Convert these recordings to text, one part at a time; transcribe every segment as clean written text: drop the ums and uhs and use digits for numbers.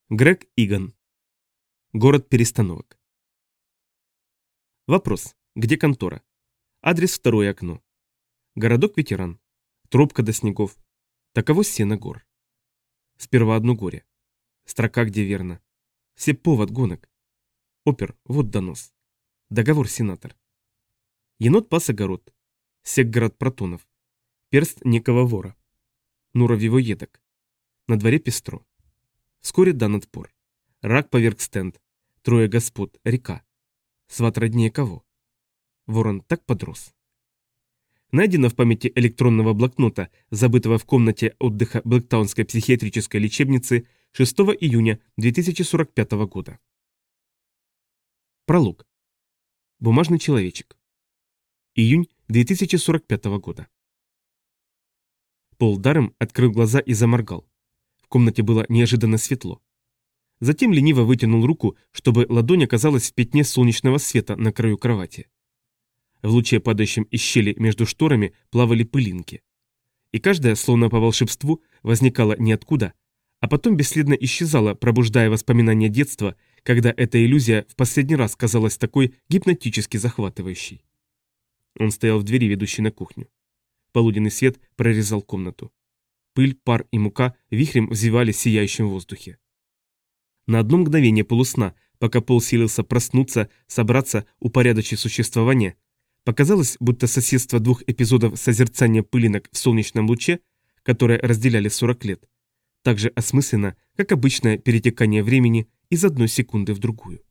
Грег Иган. Город перестановок. Вопрос. Где контора? Адрес второе окно. Городок-ветеран. Тропка до снегов. Таково сено гор. Сперва одно горе. Строка, где верно. Все повод гонок. Опер, вот донос. Договор сенатор. Енот пас огород. Секгород протонов. Перст некого вора. Нуров его едок. На дворе пестро. Вскоре дан отпор. Рак поверг стенд. Трое господ. Река. Сват роднее кого? Ворон так подрос. Найдено в памяти электронного блокнота, забытого в комнате отдыха Блэктаунской психиатрической лечебницы 6 июня 2045 года. Пролог. Бумажный человечек. Июнь 2045 года. Пол даром открыл глаза и заморгал. В комнате было неожиданно светло. Затем лениво вытянул руку, чтобы ладонь оказалась в пятне солнечного света на краю кровати. В луче, падающем из щели между шторами, плавали пылинки. И каждая, словно по волшебству, возникала ниоткуда, а потом бесследно исчезала, пробуждая воспоминания детства, когда эта иллюзия в последний раз казалась такой гипнотически захватывающей. Он стоял в двери, ведущей на кухню. Полуденный свет прорезал комнату. Пыль, пар и мука вихрем взвивались в сияющем воздухе. На одно мгновение полусна, пока Пол силился проснуться, собраться, упорядочить существование, показалось, будто соседство двух эпизодов созерцания пылинок в солнечном луче, которые разделяли 40 лет, так же осмысленно, как обычное перетекание времени из одной секунды в другую.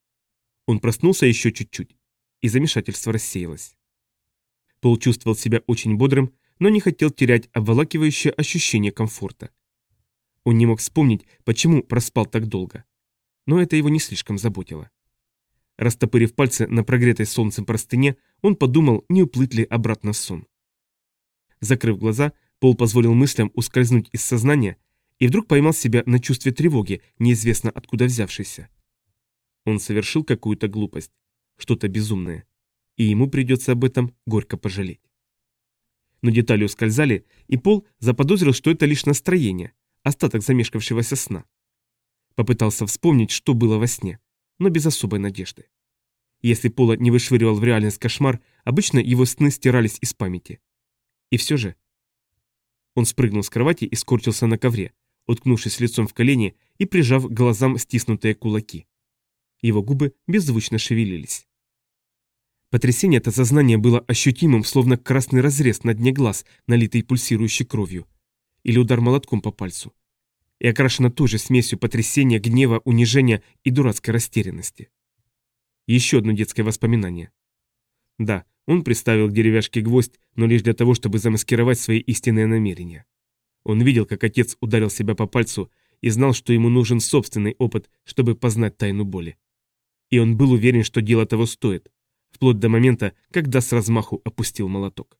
Он проснулся еще чуть-чуть, и замешательство рассеялось. Пол чувствовал себя очень бодрым, но не хотел терять обволакивающее ощущение комфорта. Он не мог вспомнить, почему проспал так долго. Но это его не слишком заботило. Растопырив пальцы на прогретой солнцем простыне, он подумал, не уплыть ли обратно в сон. Закрыв глаза, Пол позволил мыслям ускользнуть из сознания и вдруг поймал себя на чувстве тревоги, неизвестно откуда взявшейся. Он совершил какую-то глупость, что-то безумное, и ему придется об этом горько пожалеть. Но детали ускользали, и Пол заподозрил, что это лишь настроение, остаток замешкавшегося сна. Попытался вспомнить, что было во сне, но без особой надежды. Если Пола не вышвыривал в реальность кошмар, обычно его сны стирались из памяти. И все же... Он спрыгнул с кровати и скорчился на ковре, уткнувшись лицом в колени и прижав к глазам стиснутые кулаки. Его губы беззвучно шевелились. Потрясение от осознания было ощутимым, словно красный разрез на дне глаз, налитый пульсирующей кровью, или удар молотком по пальцу, и окрашено той же смесью потрясения, гнева, унижения и дурацкой растерянности. Еще одно детское воспоминание. Да, он приставил к деревяшке гвоздь, но лишь для того, чтобы замаскировать свои истинные намерения. Он видел, как отец ударил себя по пальцу и знал, что ему нужен собственный опыт, чтобы познать тайну боли. И он был уверен, что дело того стоит, вплоть до момента, когда с размаху опустил молоток.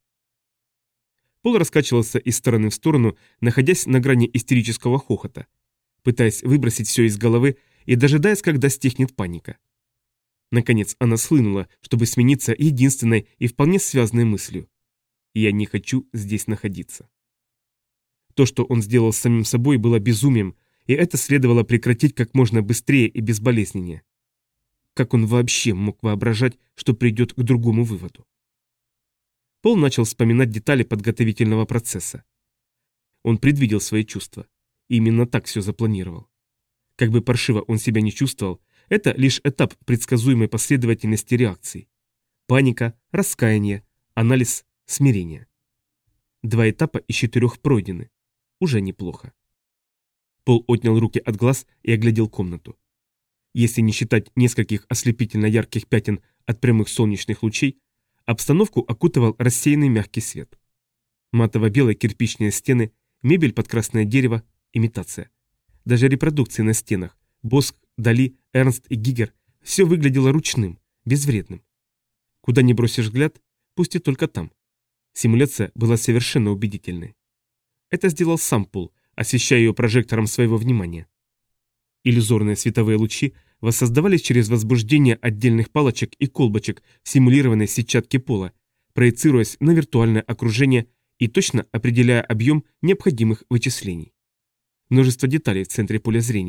Пол раскачивался из стороны в сторону, находясь на грани истерического хохота, пытаясь выбросить все из головы и дожидаясь, когда стихнет паника. Наконец она схлынула, чтобы смениться единственной и вполне связанной мыслью. «Я не хочу здесь находиться». То, что он сделал с самим собой, было безумием, и это следовало прекратить как можно быстрее и безболезненнее. Как он вообще мог воображать, что придет к другому выводу? Пол начал вспоминать детали подготовительного процесса. Он предвидел свои чувства. И именно так все запланировал. Как бы паршиво он себя не чувствовал, это лишь этап предсказуемой последовательности реакций. Паника, раскаяние, анализ, смирение. 2 этапа из 4 пройдены. Уже неплохо. Пол отнял руки от глаз и оглядел комнату. Если не считать нескольких ослепительно ярких пятен от прямых солнечных лучей, обстановку окутывал рассеянный мягкий свет. Матово-белые кирпичные стены, мебель под красное дерево, имитация. Даже репродукции на стенах, Боск, Дали, Эрнст и Гигер, все выглядело ручным, безвредным. Куда ни бросишь взгляд, пусть и только там. Симуляция была совершенно убедительной. Это сделал сам Пол, освещая ее прожектором своего внимания. Иллюзорные световые лучи воссоздавались через возбуждение отдельных палочек и колбочек в симулированной сетчатке пола, проецируясь на виртуальное окружение и точно определяя объем необходимых вычислений. Множество деталей в центре поля зрения,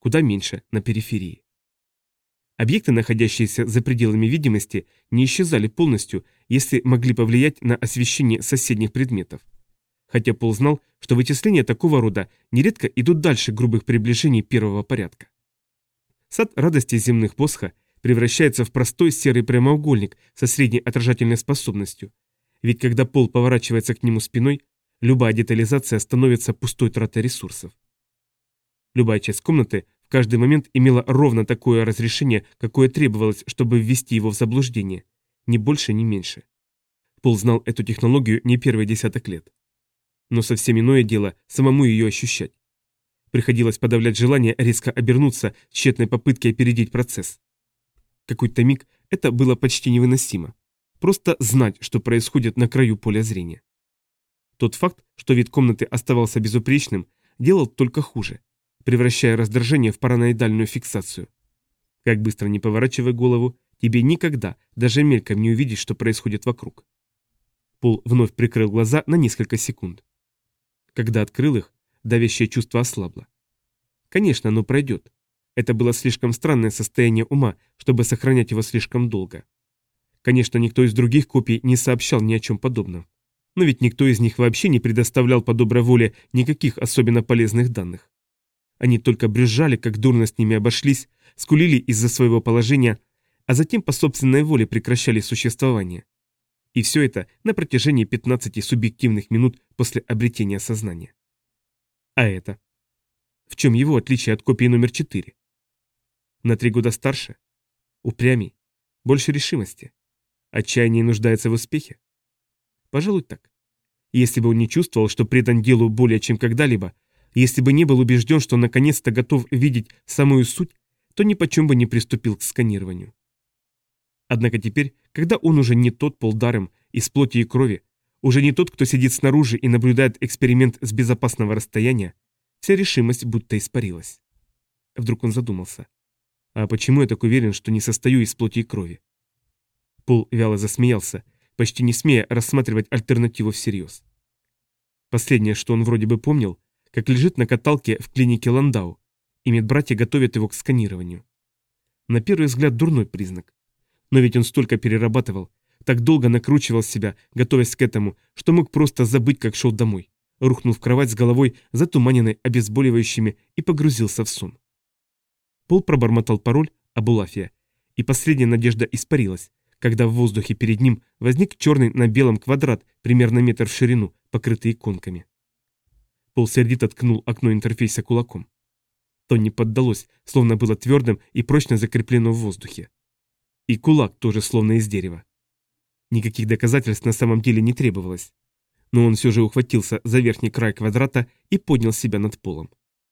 куда меньше на периферии. Объекты, находящиеся за пределами видимости, не исчезали полностью, если могли повлиять на освещение соседних предметов. Хотя Пол знал, что вычисления такого рода нередко идут дальше грубых приближений первого порядка. Сад радости земных Босха превращается в простой серый прямоугольник со средней отражательной способностью, ведь когда Пол поворачивается к нему спиной, любая детализация становится пустой тратой ресурсов. Любая часть комнаты в каждый момент имела ровно такое разрешение, какое требовалось, чтобы ввести его в заблуждение, ни больше, ни меньше. Пол знал эту технологию не первый десяток лет. Но совсем иное дело самому ее ощущать. Приходилось подавлять желание резко обернуться в тщетной попытке опередить процесс. Какой-то миг это было почти невыносимо. Просто знать, что происходит на краю поля зрения. Тот факт, что вид комнаты оставался безупречным, делал только хуже, превращая раздражение в параноидальную фиксацию. Как быстро не поворачивай голову, тебе никогда, даже мельком не увидеть, что происходит вокруг. Пол вновь прикрыл глаза на несколько секунд. Когда открыл их, давящее чувство ослабло. Конечно, оно пройдет. Это было слишком странное состояние ума, чтобы сохранять его слишком долго. Конечно, никто из других копий не сообщал ни о чем подобном. Но ведь никто из них вообще не предоставлял по доброй воле никаких особенно полезных данных. Они только брюзжали, как дурно с ними обошлись, скулили из-за своего положения, а затем по собственной воле прекращали существование. И все это на протяжении 15 субъективных минут после обретения сознания. А это? В чем его отличие от копии номер 4? На 3 года старше? Упрямей? Больше решимости? Отчаяние нуждается в успехе? Пожалуй, так. Если бы он не чувствовал, что предан делу более чем когда-либо, если бы не был убежден, что наконец-то готов видеть самую суть, то ни почем бы не приступил к сканированию. Однако теперь, когда он уже не тот Пол Даррем из плоти и крови, уже не тот, кто сидит снаружи и наблюдает эксперимент с безопасного расстояния, вся решимость будто испарилась. Вдруг он задумался. А почему я так уверен, что не состою из плоти и крови? Пол вяло засмеялся, почти не смея рассматривать альтернативу всерьез. Последнее, что он вроде бы помнил, как лежит на каталке в клинике Ландау, и медбратья готовят его к сканированию. На первый взгляд дурной признак. Но ведь он столько перерабатывал, так долго накручивал себя, готовясь к этому, что мог просто забыть, как шел домой, рухнул в кровать с головой, затуманенной обезболивающими, и погрузился в сон. Пол пробормотал пароль «Абулафия», и последняя надежда испарилась, когда в воздухе перед ним возник черный на белом квадрат, примерно метр в ширину, покрытый иконками. Пол сердито ткнул окно интерфейса кулаком. То не поддалось, словно было твердым и прочно закреплено в воздухе. И кулак тоже словно из дерева. Никаких доказательств на самом деле не требовалось. Но он все же ухватился за верхний край квадрата и поднял себя над полом.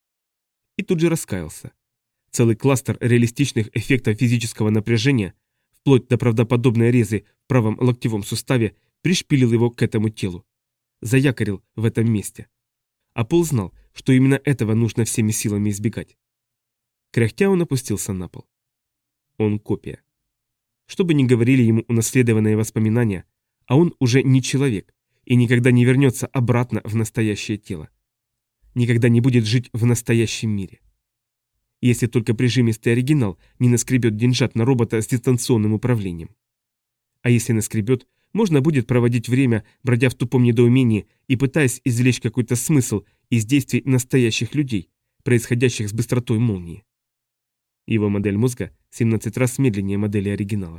И тут же раскаялся. Целый кластер реалистичных эффектов физического напряжения, вплоть до правдоподобной резы в правом локтевом суставе, пришпилил его к этому телу. Заякорил в этом месте. А Пол знал, что именно этого нужно всеми силами избегать. Кряхтя он опустился на пол. Он копия. Что бы ни говорили ему унаследованные воспоминания, а он уже не человек и никогда не вернется обратно в настоящее тело. Никогда не будет жить в настоящем мире. Если только прижимистый оригинал не наскребет деньжат на робота с дистанционным управлением. А если наскребет, можно будет проводить время, бродя в тупом недоумении и пытаясь извлечь какой-то смысл из действий настоящих людей, происходящих с быстротой молнии. Его модель мозга 17 раз медленнее модели оригинала.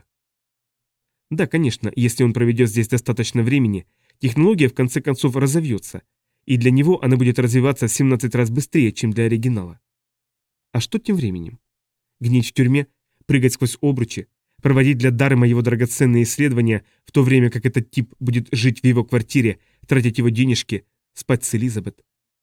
Да, конечно, если он проведет здесь достаточно времени, технология в конце концов разовьется, и для него она будет развиваться в 17 раз быстрее, чем для оригинала. А что тем временем? Гнить в тюрьме, прыгать сквозь обручи, проводить для Даррема его драгоценные исследования, в то время как этот тип будет жить в его квартире, тратить его денежки, спать с Элизабет.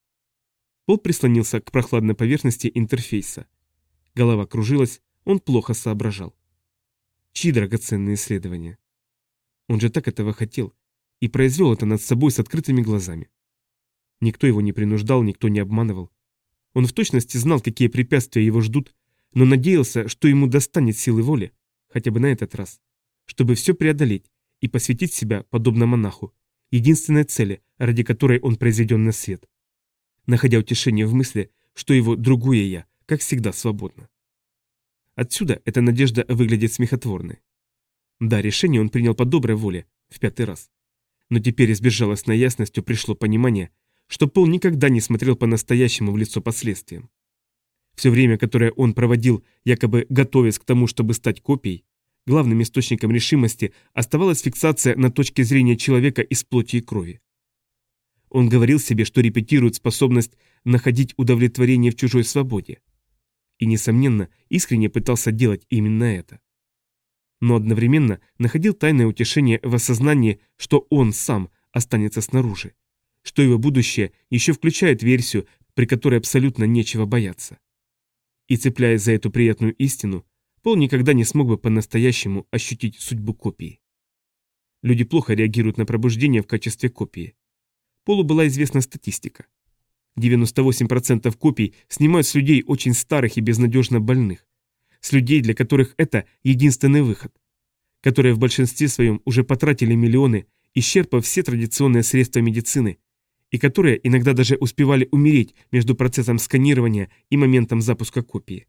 Пол прислонился к прохладной поверхности интерфейса. Голова кружилась, он плохо соображал. Чьи драгоценные исследования? Он же так этого хотел и произвел это над собой с открытыми глазами. Никто его не принуждал, никто не обманывал. Он в точности знал, какие препятствия его ждут, но надеялся, что ему достанет силы воли, хотя бы на этот раз, чтобы все преодолеть и посвятить себя, подобно монаху, единственной цели, ради которой он произведен на свет. Находя утешение в мысли, что его другое «я», как всегда, свободно. Отсюда эта надежда выглядит смехотворной. Да, решение он принял по доброй воле, в 5-й раз. Но теперь с безжалостной ясностью пришло понимание, что Пол никогда не смотрел по-настоящему в лицо последствиям. Все время, которое он проводил, якобы готовясь к тому, чтобы стать копией, главным источником решимости оставалась фиксация на точке зрения человека из плоти и крови. Он говорил себе, что репетирует способность находить удовлетворение в чужой свободе. И, несомненно, искренне пытался делать именно это. Но одновременно находил тайное утешение в осознании, что он сам останется снаружи, что его будущее еще включает версию, при которой абсолютно нечего бояться. И цепляясь за эту приятную истину, Пол никогда не смог бы по-настоящему ощутить судьбу копии. Люди плохо реагируют на пробуждение в качестве копии. Полу была известна статистика. 98% копий снимают с людей очень старых и безнадежно больных, с людей, для которых это единственный выход, которые в большинстве своем уже потратили миллионы, исчерпав все традиционные средства медицины, и которые иногда даже успевали умереть между процессом сканирования и моментом запуска копии.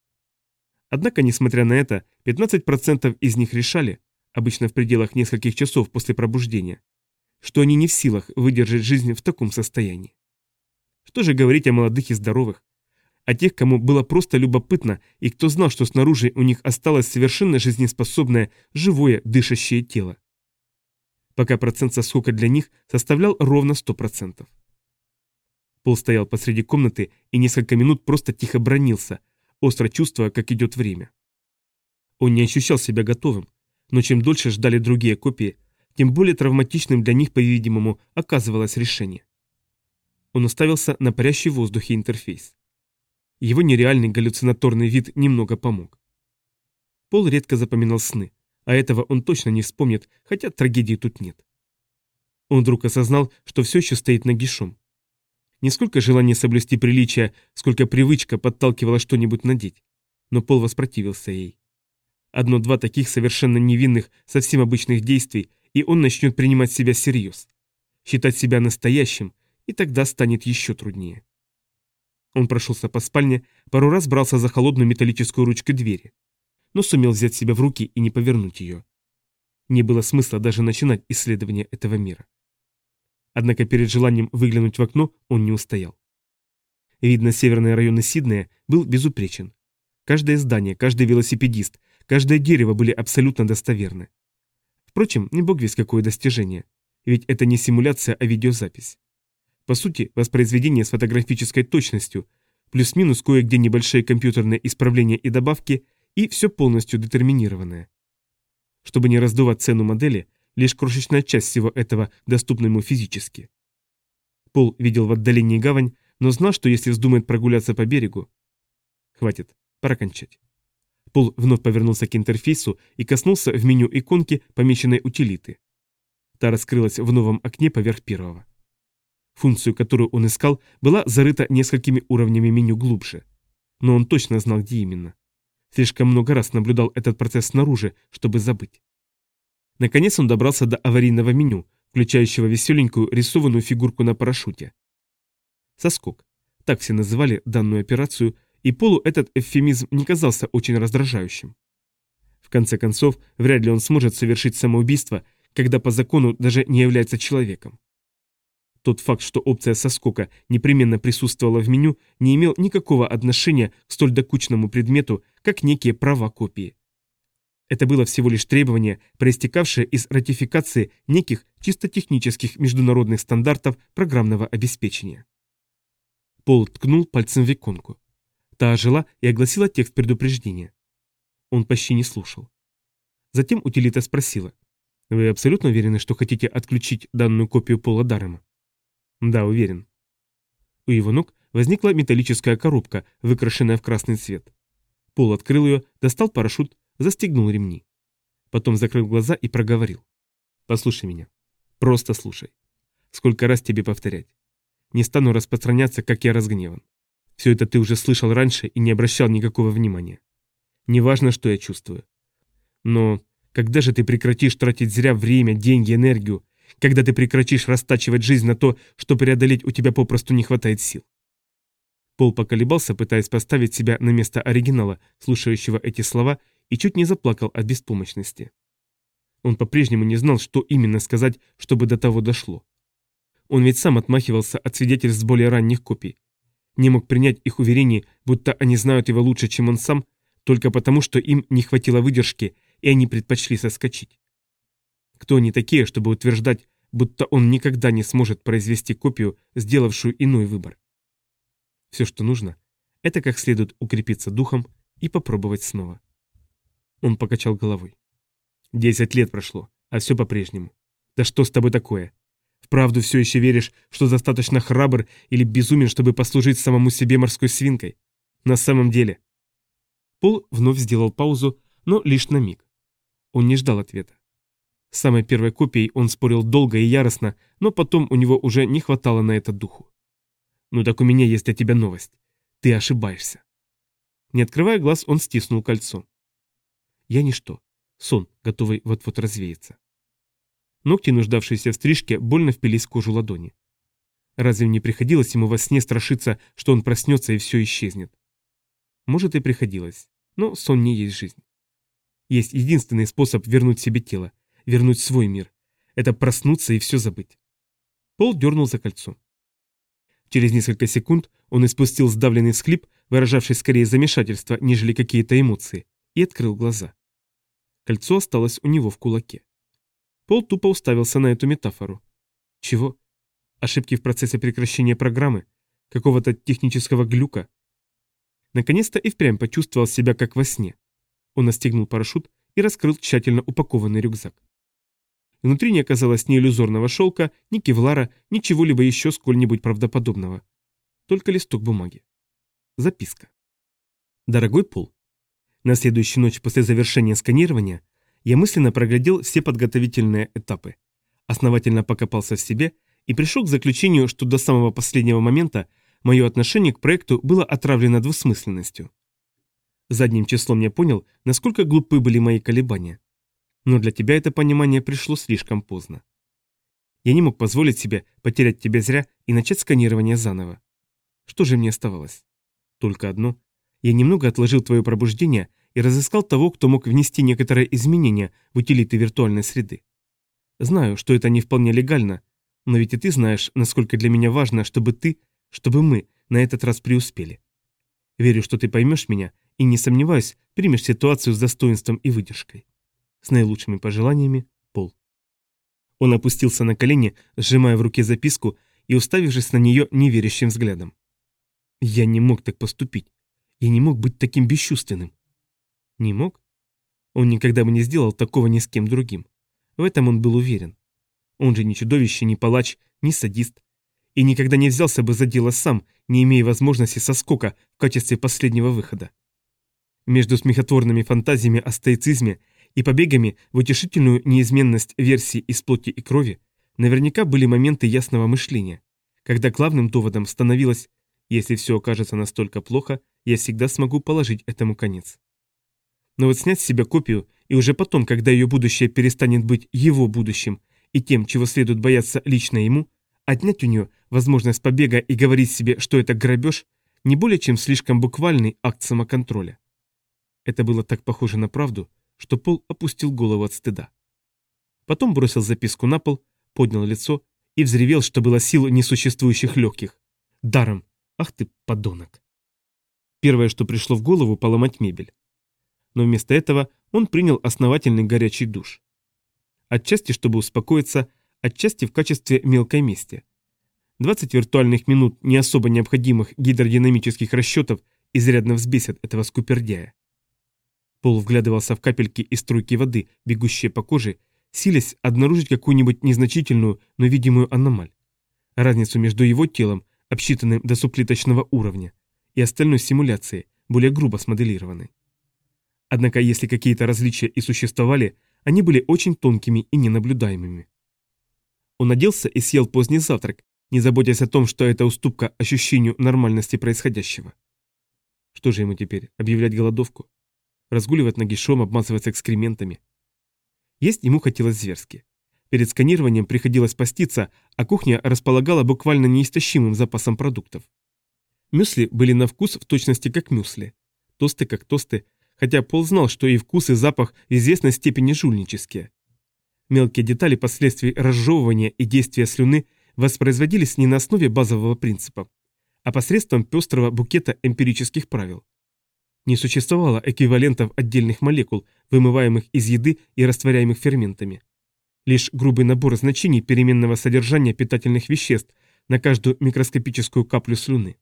Однако, несмотря на это, 15% из них решали, обычно в пределах нескольких часов после пробуждения, что они не в силах выдержать жизнь в таком состоянии. Что же говорить о молодых и здоровых, о тех, кому было просто любопытно и кто знал, что снаружи у них осталось совершенно жизнеспособное, живое, дышащее тело. Пока процент соскока для них составлял ровно 100%. Пол стоял посреди комнаты и несколько минут просто тихо бранился, остро чувствуя, как идет время. Он не ощущал себя готовым, но чем дольше ждали другие копии, тем более травматичным для них, по-видимому, оказывалось решение. Он уставился на парящий в воздухе интерфейс. Его нереальный галлюцинаторный вид немного помог. Пол редко запоминал сны, а этого он точно не вспомнит, хотя трагедии тут нет. Он вдруг осознал, что все еще стоит нагишом. Не сколько желание соблюсти приличия, сколько привычка подталкивала что-нибудь надеть. Но Пол воспротивился ей. Одно-два таких совершенно невинных, совсем обычных действий, и он начнет принимать себя всерьез. Считать себя настоящим, и тогда станет еще труднее. Он прошелся по спальне, пару раз брался за холодную металлическую ручку двери, но сумел взять себя в руки и не повернуть ее. Не было смысла даже начинать исследование этого мира. Однако перед желанием выглянуть в окно он не устоял. Вид на северные районы Сиднея был безупречен. Каждое здание, каждый велосипедист, каждое дерево были абсолютно достоверны. Впрочем, не бог весть какое достижение, ведь это не симуляция, а видеозапись. По сути, воспроизведение с фотографической точностью, плюс-минус кое-где небольшие компьютерные исправления и добавки, и все полностью детерминированное. Чтобы не раздувать цену модели, лишь крошечная часть всего этого доступна ему физически. Пол видел в отдалении гавань, но знал, что если вздумает прогуляться по берегу... Хватит, пора кончать. Пол вновь повернулся к интерфейсу и коснулся в меню иконки, помеченной утилиты. Та раскрылась в новом окне поверх первого. Функцию, которую он искал, была зарыта несколькими уровнями меню глубже. Но он точно знал, где именно. Слишком много раз наблюдал этот процесс снаружи, чтобы забыть. Наконец он добрался до аварийного меню, включающего веселенькую рисованную фигурку на парашюте. Соскок. Так все называли данную операцию, и Полу этот эвфемизм не казался очень раздражающим. В конце концов, вряд ли он сможет совершить самоубийство, когда по закону даже не является человеком. Тот факт, что опция соскока непременно присутствовала в меню, не имел никакого отношения к столь докучному предмету, как некие права копии. Это было всего лишь требование, проистекавшее из ратификации неких чисто технических международных стандартов программного обеспечения. Пол ткнул пальцем в иконку. Та ожила и огласила текст предупреждения. Он почти не слушал. Затем утилита спросила: «Вы абсолютно уверены, что хотите отключить данную копию Пола Даррема?» «Да, уверен». У его ног возникла металлическая коробка, выкрашенная в красный цвет. Пол открыл ее, достал парашют, застегнул ремни. Потом закрыл глаза и проговорил: «Послушай меня. Просто слушай. Сколько раз тебе повторять? Не стану распространяться, как я разгневан. Все это ты уже слышал раньше и не обращал никакого внимания. Неважно, что я чувствую. Но когда же ты прекратишь тратить зря время, деньги, энергию, когда ты прекратишь растачивать жизнь на то, что преодолеть у тебя попросту не хватает сил?» Пол поколебался, пытаясь поставить себя на место оригинала, слушающего эти слова, и чуть не заплакал от беспомощности. Он по-прежнему не знал, что именно сказать, чтобы до того дошло. Он ведь сам отмахивался от свидетельств более ранних копий. Не мог принять их уверений, будто они знают его лучше, чем он сам, только потому, что им не хватило выдержки, и они предпочли соскочить. Кто они такие, чтобы утверждать, будто он никогда не сможет произвести копию, сделавшую иной выбор? Все, что нужно, это как следует укрепиться духом и попробовать снова. Он покачал головой. 10 лет прошло, а все по-прежнему. Да что с тобой такое? Вправду все еще веришь, что достаточно храбр или безумен, чтобы послужить самому себе морской свинкой? На самом деле... Пол вновь сделал паузу, но лишь на миг. Он не ждал ответа. С самой первой копией он спорил долго и яростно, но потом у него уже не хватало на это духу. «Ну так у меня есть для тебя новость. Ты ошибаешься». Не открывая глаз, он стиснул кольцо. «Я ничто. Сон, готовый вот-вот развеяться». Ногти, нуждавшиеся в стрижке, больно впились в кожу ладони. Разве не приходилось ему во сне страшиться, что он проснется и все исчезнет? Может, и приходилось, но сон не есть жизнь. Есть единственный способ вернуть себе тело, вернуть свой мир. Это проснуться и все забыть. Пол дернул за кольцо. Через несколько секунд он испустил сдавленный всхлип, выражавший скорее замешательство, нежели какие-то эмоции, и открыл глаза. Кольцо осталось у него в кулаке. Пол тупо уставился на эту метафору. Чего? Ошибки в процессе прекращения программы? Какого-то технического глюка? Наконец-то и впрямь почувствовал себя как во сне. Он настегнул парашют и раскрыл тщательно упакованный рюкзак. Внутри не оказалось ни иллюзорного шелка, ни кевлара, ни чего-либо еще сколь-нибудь правдоподобного. Только листок бумаги. Записка. Дорогой Пол, на следующую ночь после завершения сканирования я мысленно проглядел все подготовительные этапы, основательно покопался в себе и пришел к заключению, что до самого последнего момента мое отношение к проекту было отравлено двусмысленностью. Задним числом я понял, насколько глупы были мои колебания. Но для тебя это понимание пришло слишком поздно. Я не мог позволить себе потерять тебя зря и начать сканирование заново. Что же мне оставалось? Только одно. Я немного отложил твое пробуждение и разыскал того, кто мог внести некоторые изменения в утилиты виртуальной среды. Знаю, что это не вполне легально, но ведь и ты знаешь, насколько для меня важно, чтобы мы на этот раз преуспели. Верю, что ты поймешь меня и, не сомневаюсь, примешь ситуацию с достоинством и выдержкой. С наилучшими пожеланиями, Пол. Он опустился на колени, сжимая в руке записку и уставившись на нее неверящим взглядом. Я не мог так поступить. Я не мог быть таким бесчувственным. Не мог? Он никогда бы не сделал такого ни с кем другим. В этом он был уверен. Он же ни чудовище, ни палач, ни садист. И никогда не взялся бы за дело сам, не имея возможности соскока в качестве последнего выхода. Между смехотворными фантазиями о стоицизме и побегами в утешительную неизменность версий из плоти и крови наверняка были моменты ясного мышления, когда главным доводом становилось: если все окажется настолько плохо, я всегда смогу положить этому конец. Но вот снять с себя копию, и уже потом, когда ее будущее перестанет быть его будущим и тем, чего следует бояться лично ему, отнять у нее возможность побега и говорить себе, что это грабеж, не более чем слишком буквальный акт самоконтроля. Это было так похоже на правду, что Пол опустил голову от стыда. Потом бросил записку на пол, поднял лицо и взревел, что было сил несуществующих легких. Даром! Ах ты, подонок! Первое, что пришло в голову, поломать мебель. Но вместо этого он принял основательный горячий душ. Отчасти, чтобы успокоиться, отчасти в качестве мелкой мести. 20 виртуальных минут не особо необходимых гидродинамических расчетов изрядно взбесят этого скупердяя. Пол вглядывался в капельки и струйки воды, бегущие по коже, силясь обнаружить какую-нибудь незначительную, но видимую аномаль. Разницу между его телом, обсчитанным до субклеточного уровня, и остальной симуляцией, более грубо смоделированной. Однако, если какие-то различия и существовали, они были очень тонкими и ненаблюдаемыми. Он оделся и съел поздний завтрак, не заботясь о том, что это уступка ощущению нормальности происходящего. Что же ему теперь, объявлять голодовку? Разгуливать нагишом, обмазываться экскрементами? Есть ему хотелось зверски. Перед сканированием приходилось поститься, а кухня располагала буквально неистощимым запасом продуктов. Мюсли были на вкус в точности как мюсли. Тосты как тосты, хотя Пол знал, что и вкус, и запах в известной степени жульнические. Мелкие детали последствий разжевывания и действия слюны воспроизводились не на основе базового принципа, а посредством пестрого букета эмпирических правил. Не существовало эквивалентов отдельных молекул, вымываемых из еды и растворяемых ферментами. Лишь грубый набор значений переменного содержания питательных веществ на каждую микроскопическую каплю слюны.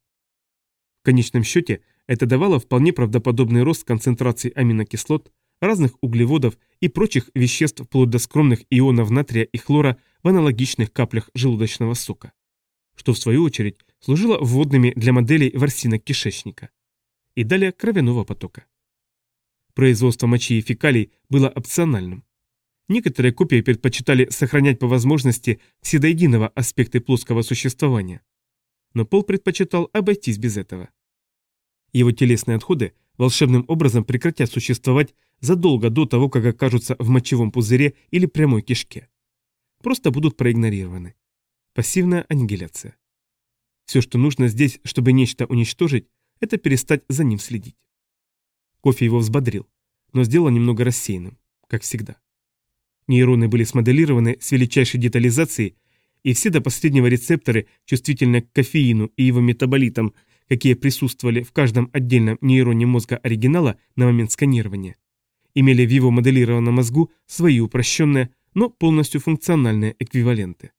В конечном счете это давало вполне правдоподобный рост концентраций аминокислот, разных углеводов и прочих веществ вплоть до скромных ионов натрия и хлора в аналогичных каплях желудочного сока, что в свою очередь служило вводными для моделей ворсинок кишечника. И далее кровяного потока. Производство мочи и фекалий было опциональным. Некоторые копии предпочитали сохранять по возможности все до единого аспекты плоского существования. Но Пол предпочитал обойтись без этого. Его телесные отходы волшебным образом прекратят существовать задолго до того, как окажутся в мочевом пузыре или прямой кишке. Просто будут проигнорированы. Пассивная аннигиляция. Все, что нужно здесь, чтобы нечто уничтожить, это перестать за ним следить. Кофе его взбодрил, но сделал немного рассеянным, как всегда. Нейроны были смоделированы с величайшей детализацией, и все до последнего рецепторы, чувствительные к кофеину и его метаболитам, какие присутствовали в каждом отдельном нейроне мозга оригинала на момент сканирования, имели в его моделированном мозгу свои упрощенные, но полностью функциональные эквиваленты.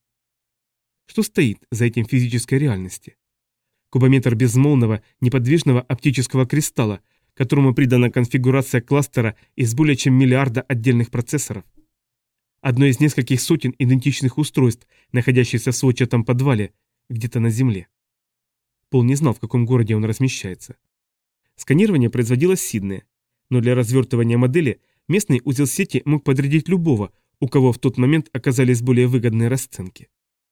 Что стоит за этим в физической реальности? Кубометр безмолвного, неподвижного оптического кристалла, которому придана конфигурация кластера из более чем миллиарда отдельных процессоров. Одно из нескольких сотен идентичных устройств, находящихся в сводчатом подвале, где-то на Земле. Пол не знал, в каком городе он размещается. Сканирование производилось в Сиднее, но для развертывания модели местный узел сети мог подрядить любого, у кого в тот момент оказались более выгодные расценки.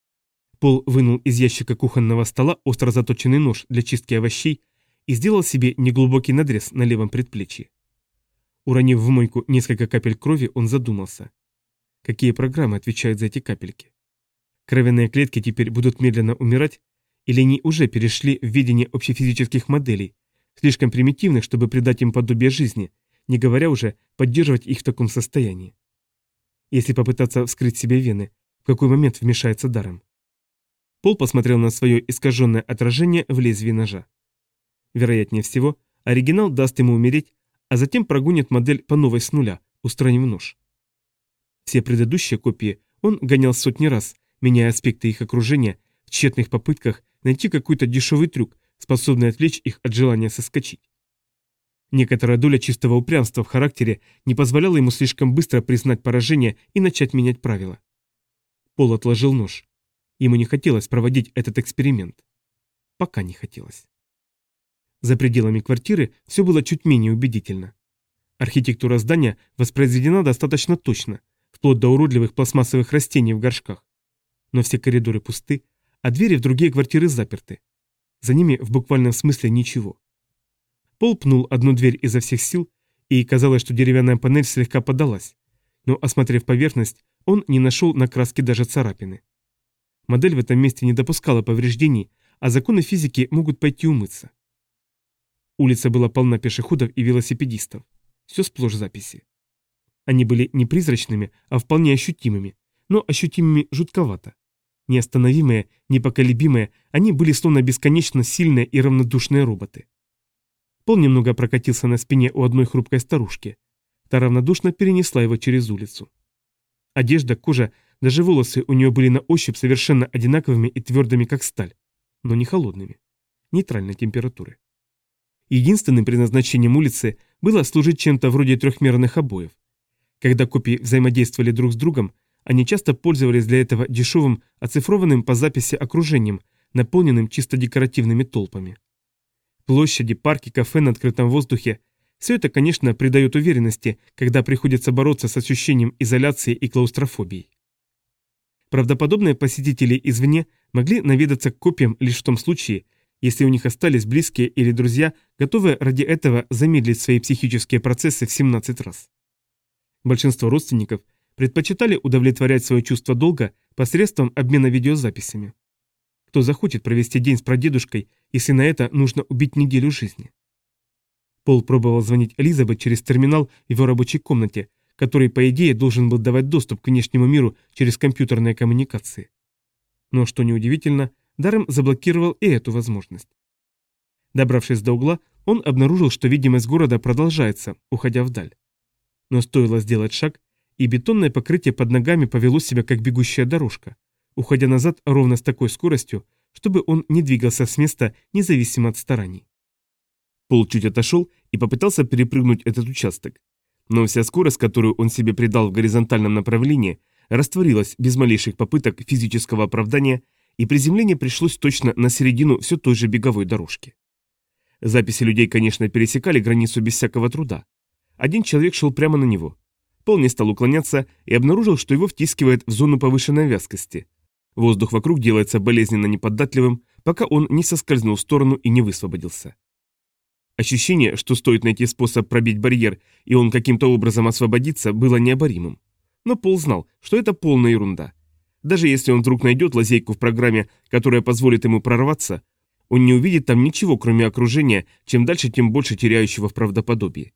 Пол вынул из ящика кухонного стола остро заточенный нож для чистки овощей и сделал себе неглубокий надрез на левом предплечье. Уронив в мойку несколько капель крови, он задумался. Какие программы отвечают за эти капельки? Кровяные клетки теперь будут медленно умирать, или они уже перешли в видение общефизических моделей, слишком примитивных, чтобы придать им подобие жизни, не говоря уже поддерживать их в таком состоянии? Если попытаться вскрыть себе вены, в какой момент вмешается Даррен? Пол посмотрел на свое искаженное отражение в лезвии ножа. Вероятнее всего, оригинал даст ему умереть, а затем прогонит модель по новой с нуля, устранив нож. Все предыдущие копии он гонял сотни раз, меняя аспекты их окружения, в тщетных попытках найти какой-то дешевый трюк, способный отвлечь их от желания соскочить. Некоторая доля чистого упрямства в характере не позволяла ему слишком быстро признать поражение и начать менять правила. Пол отложил нож. Ему не хотелось проводить этот эксперимент. Пока не хотелось. За пределами квартиры все было чуть менее убедительно. Архитектура здания воспроизведена достаточно точно, вплоть до уродливых пластмассовых растений в горшках. Но все коридоры пусты, а двери в другие квартиры заперты. За ними в буквальном смысле ничего. Пол пнул одну дверь изо всех сил, и казалось, что деревянная панель слегка подалась, но, осмотрев поверхность, он не нашел на краске даже царапины. Модель в этом месте не допускала повреждений, а законы физики могут пойти умыться. Улица была полна пешеходов и велосипедистов. Все сплошь записи. Они были не призрачными, а вполне ощутимыми, но ощутимыми жутковато. Неостановимые, непоколебимые, они были словно бесконечно сильные и равнодушные роботы. Пол немного прокатился на спине у одной хрупкой старушки. Та равнодушно перенесла его через улицу. Одежда, кожа, даже волосы у нее были на ощупь совершенно одинаковыми и твердыми, как сталь, но не холодными, нейтральной температуры. Единственным предназначением улицы было служить чем-то вроде трехмерных обоев. Когда копии взаимодействовали друг с другом, они часто пользовались для этого дешевым, оцифрованным по записи окружением, наполненным чисто декоративными толпами. Площади, парки, кафе на открытом воздухе – все это, конечно, придает уверенности, когда приходится бороться с ощущением изоляции и клаустрофобией. Правдоподобные посетители извне могли наведаться к копиям лишь в том случае, если у них остались близкие или друзья, готовые ради этого замедлить свои психические процессы в 17 раз. Большинство родственников предпочитали удовлетворять свое чувство долга посредством обмена видеозаписями. Кто захочет провести день с прадедушкой, если на это нужно убить неделю жизни? Пол пробовал звонить Элизабет через терминал в его рабочей комнате, который, по идее, должен был давать доступ к внешнему миру через компьютерные коммуникации. Но, что неудивительно, Даррем заблокировал и эту возможность. Добравшись до угла, он обнаружил, что видимость города продолжается, уходя вдаль. Но стоило сделать шаг, и бетонное покрытие под ногами повело себя как бегущая дорожка, уходя назад ровно с такой скоростью, чтобы он не двигался с места независимо от стараний. Пол чуть отошел и попытался перепрыгнуть этот участок, но вся скорость, которую он себе придал в горизонтальном направлении, растворилась без малейших попыток физического оправдания, и приземление пришлось точно на середину все той же беговой дорожки. Записи людей, конечно, пересекали границу без всякого труда. Один человек шел прямо на него. Пол не стал уклоняться и обнаружил, что его втискивает в зону повышенной вязкости. Воздух вокруг делается болезненно неподатливым, пока он не соскользнул в сторону и не высвободился. Ощущение, что стоит найти способ пробить барьер, и он каким-то образом освободится, было необоримым. Но Пол знал, что это полная ерунда. Даже если он вдруг найдет лазейку в программе, которая позволит ему прорваться, он не увидит там ничего, кроме окружения, чем дальше, тем больше теряющего в правдоподобии.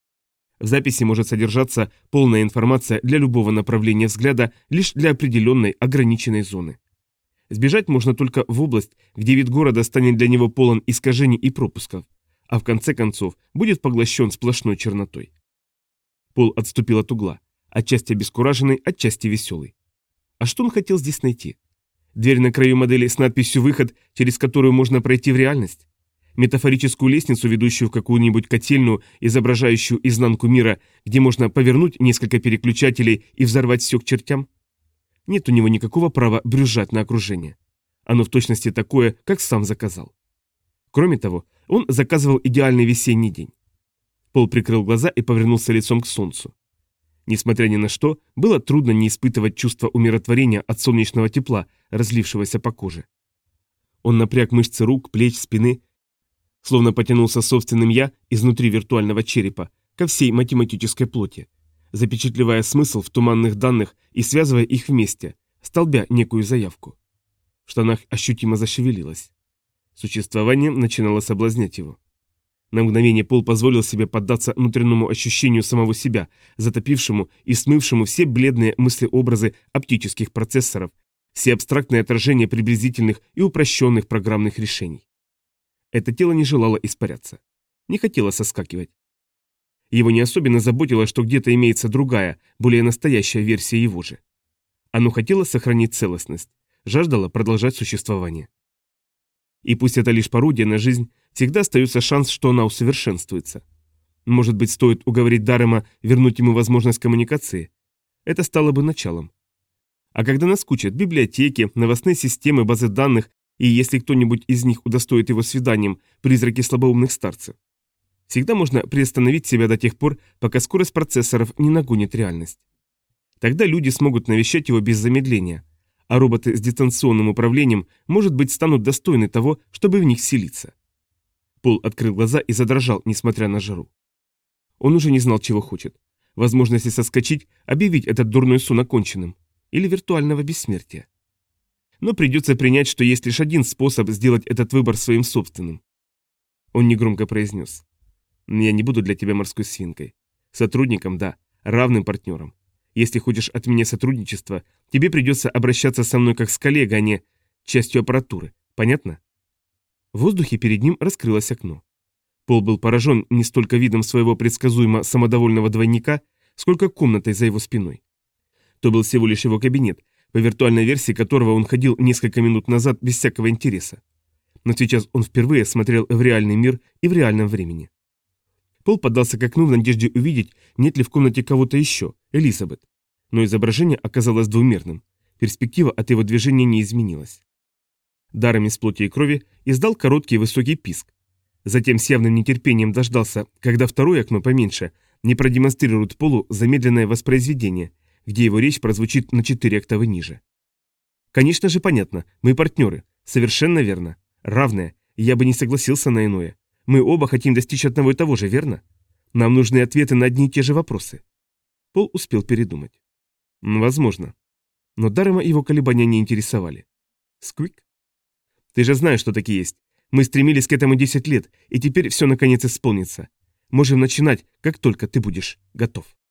В записи может содержаться полная информация для любого направления взгляда, лишь для определенной ограниченной зоны. Сбежать можно только в область, где вид города станет для него полон искажений и пропусков, а в конце концов будет поглощен сплошной чернотой. Пол отступил от угла, отчасти обескураженный, отчасти веселый. А что он хотел здесь найти? Дверь на краю модели с надписью «Выход», через которую можно пройти в реальность? Метафорическую лестницу, ведущую в какую-нибудь котельную, изображающую изнанку мира, где можно повернуть несколько переключателей и взорвать все к чертям? Нет у него никакого права брюзжать на окружение. Оно в точности такое, как сам заказал. Кроме того, он заказывал идеальный весенний день. Пол прикрыл глаза и повернулся лицом к солнцу. Несмотря ни на что, было трудно не испытывать чувство умиротворения от солнечного тепла, разлившегося по коже. Он напряг мышцы рук, плеч, спины, словно потянулся собственным «я» изнутри виртуального черепа ко всей математической плоти, запечатлевая смысл в туманных данных и связывая их вместе, столбя некую заявку. В штанах ощутимо зашевелилось. Существование начинало соблазнять его. На мгновение Пол позволил себе поддаться внутреннему ощущению самого себя, затопившему и смывшему все бледные мыслеобразы оптических процессоров, все абстрактные отражения приблизительных и упрощенных программных решений. Это тело не желало испаряться, не хотело соскакивать. Его не особенно заботило, что где-то имеется другая, более настоящая версия его же. Оно хотело сохранить целостность, жаждало продолжать существование. И пусть это лишь пародия на жизнь, всегда остается шанс, что она усовершенствуется. Может быть, стоит уговорить Даррема вернуть ему возможность коммуникации? Это стало бы началом. А когда наскучат библиотеки, новостные системы, базы данных, и если кто-нибудь из них удостоит его свиданием, призраки слабоумных старцев, всегда можно приостановить себя до тех пор, пока скорость процессоров не нагонит реальность. Тогда люди смогут навещать его без замедления, а роботы с дистанционным управлением, может быть, станут достойны того, чтобы в них вселиться. Пол открыл глаза и задрожал, несмотря на жару. Он уже не знал, чего хочет. Возможности соскочить, объявить этот дурной сон оконченным. Или виртуального бессмертия. Но придется принять, что есть лишь один способ сделать этот выбор своим собственным. Он негромко произнес. «Я не буду для тебя морской свинкой. Сотрудником, да, равным партнером. Если хочешь от меня сотрудничества, тебе придется обращаться со мной как с коллегой, а не частью аппаратуры. Понятно?» В воздухе перед ним раскрылось окно. Пол был поражен не столько видом своего предсказуемо самодовольного двойника, сколько комнатой за его спиной. То был всего лишь его кабинет, по виртуальной версии которого он ходил несколько минут назад без всякого интереса. Но сейчас он впервые смотрел в реальный мир и в реальном времени. Пол подался к окну в надежде увидеть, нет ли в комнате кого-то еще, Элизабет. Но изображение оказалось двумерным. Перспектива от его движения не изменилась. Даррем из плоти и крови издал короткий высокий писк. Затем с явным нетерпением дождался, когда второе окно поменьше не продемонстрирует Полу замедленное воспроизведение, где его речь прозвучит на 4 октавы ниже. «Конечно же понятно, мы партнеры. Совершенно верно. Равные. Я бы не согласился на иное. Мы оба хотим достичь одного и того же, верно? Нам нужны ответы на одни и те же вопросы». Пол успел передумать. Возможно. Но Даррема его колебания не интересовали. Сквик. Ты же знаешь, что такие есть. Мы стремились к этому 10 лет, и теперь все наконец исполнится. Можем начинать, как только ты будешь готов.